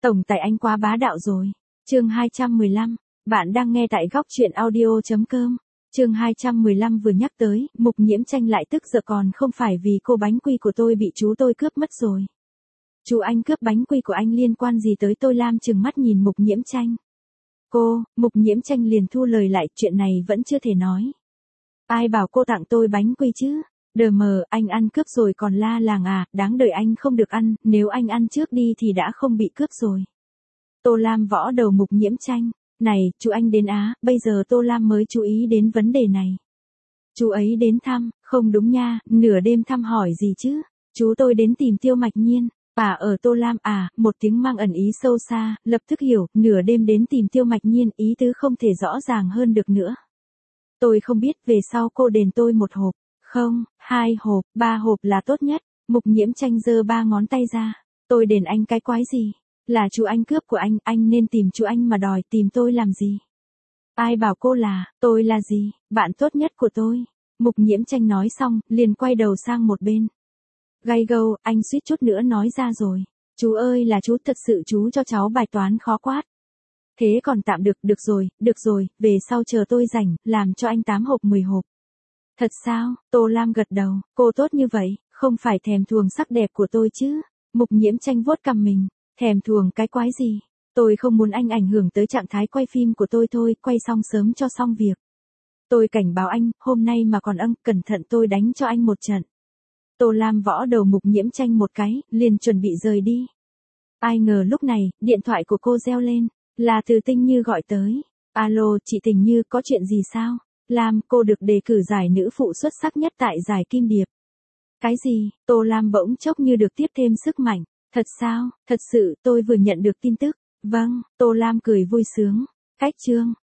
Tổng tài anh quá bá đạo rồi. Chương 215. Bạn đang nghe tại góc truyện audio.com. Chương 215 vừa nhắc tới, Mục Nhiễm Tranh lại tức giận, còn không phải vì cô bánh quy của tôi bị chú tôi cướp mất rồi. Chú anh cướp bánh quy của anh liên quan gì tới tôi? Lam trừng mắt nhìn Mục Nhiễm Tranh. Mục Nhiễm Tranh liền thu lời lại, chuyện này vẫn chưa thể nói. Ai bảo cô tặng tôi bánh quy chứ? Đờ mờ, anh ăn cướp rồi còn la làng à, đáng đời anh không được ăn, nếu anh ăn trước đi thì đã không bị cướp rồi. Tô Lam võ đầu Mục Nhiễm Tranh. Này, chú anh đến á, bây giờ Tô Lam mới chú ý đến vấn đề này. Chú ấy đến thăm, không đúng nha, nửa đêm thăm hỏi gì chứ? Chú tôi đến tìm Tiêu Mạch Nhiên. Ở Tô Lam à, một tiếng mang ẩn ý sâu xa, lập tức hiểu, nửa đêm đến tìm Tiêu Mạch Nhiên, ý tứ không thể rõ ràng hơn được nữa. Tôi không biết, về sau cô đền tôi 1 hộp, không, 2 hộp, 3 hộp là tốt nhất. Mục Nhiễm Tranh giơ 3 ngón tay ra. Tôi đền anh cái quái gì? Là chú anh cướp của anh nên tìm chú anh mà đòi, tìm tôi làm gì? Ai bảo cô là, tôi là gì, bạn tốt nhất của tôi. Mục Nhiễm Tranh nói xong, liền quay đầu sang một bên. Gay gâu, anh suýt chút nữa nói ra rồi. Chú ơi là chú, thật sự chú cho cháu bài toán khó quát. Thế còn tạm được rồi, về sau chờ tôi rảnh, làm cho anh 8 hộp 10 hộp. Thật sao? Tô Lam gật đầu, cô tốt như vậy, không phải thèm thuồng sắc đẹp của tôi chứ? Mục Nhiễm Tranh vuốt cằm mình, thèm thuồng cái quái gì? Tôi không muốn anh ảnh hưởng tới trạng thái quay phim của tôi thôi, quay xong sớm cho xong việc. Tôi cảnh báo anh, hôm nay mà còn cẩn thận tôi đánh cho anh một trận. Tô Lam võ đầu Mục Nhiễm Tranh một cái, liền chuẩn bị rời đi. Ai ngờ lúc này, điện thoại của cô reo lên, là từ Tinh Như gọi tới. Alo, chị Tình Như, có chuyện gì sao? Lam, cô được đề cử giải nữ phụ xuất sắc nhất tại giải Kim Điệp. Cái gì? Tô Lam bỗng chốc như được tiếp thêm sức mạnh. Thật sao? Thật sự, tôi vừa nhận được tin tức. Vâng, Tô Lam cười vui sướng. Cách chương.